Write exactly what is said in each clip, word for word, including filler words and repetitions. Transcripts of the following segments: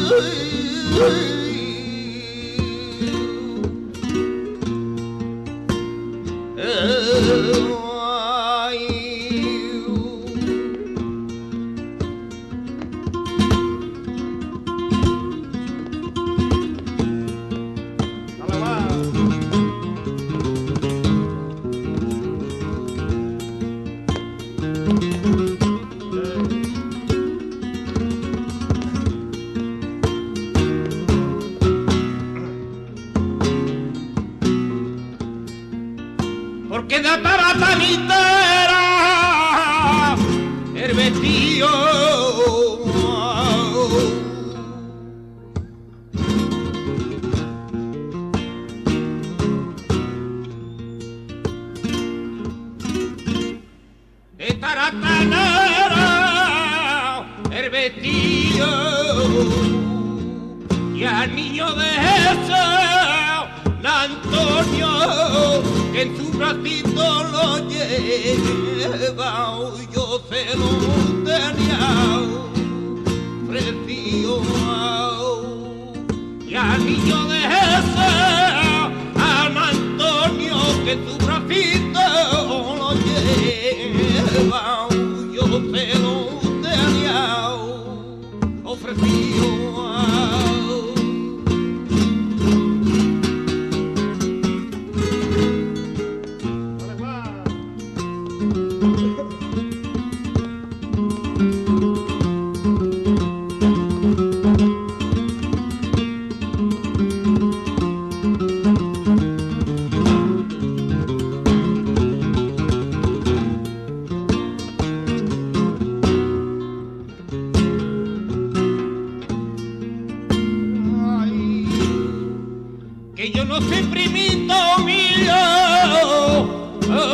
Porque de taratanitera el vestido de taratanera el vestido y al niño de Jesús Antonio que en su bracito lo lleva, yo se lo tenía ofrecido, y al niño de Jesús, al Antonio que en su bracito lo lleva, yo se lo tenía ofrecido. Que yo no soy primito mío, oh, oh,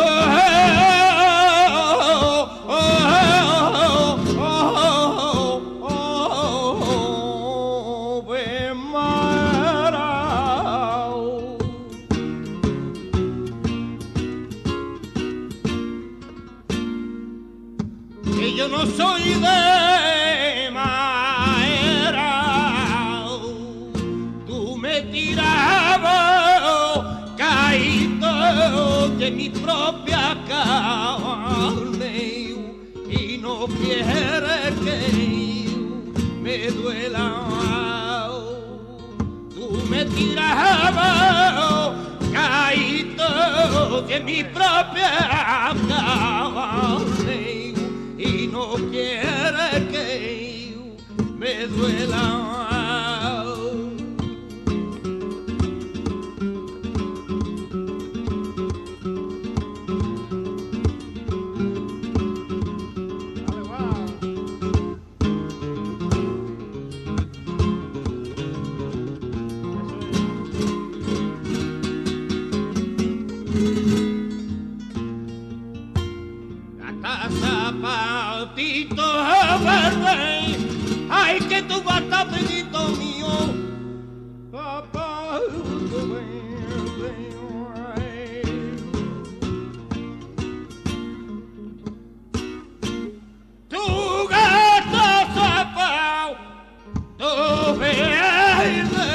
oh, oh, oh, oh, ven marao. Que yo no soy de Maera, tú me tirabas de mi propia carne y no quiere que me duela. Tú me tirabas caído de mi propia carne y no quiere que me duela. Zapatito verde, ay que tú vas tapetito mío, zapato verde, ay. Tu gato zapato verde,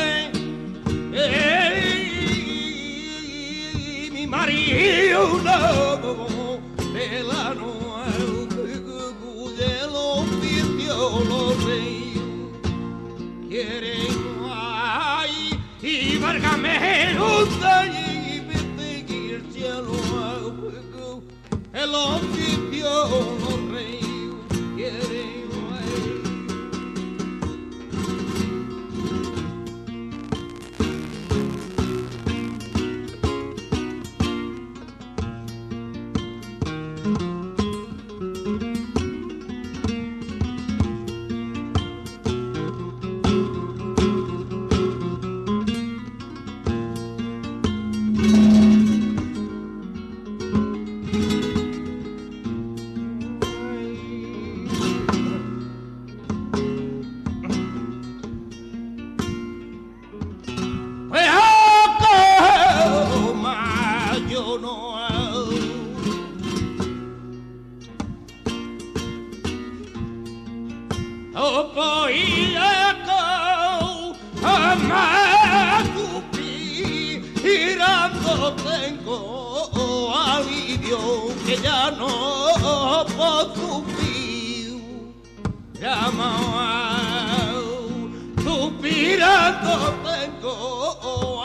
y mi marido de la noche. Los reyes quieren ay y válgame usted y vete el cielo el oficio los reyes quieren que ya no puedo subir, llama, suspirando tengo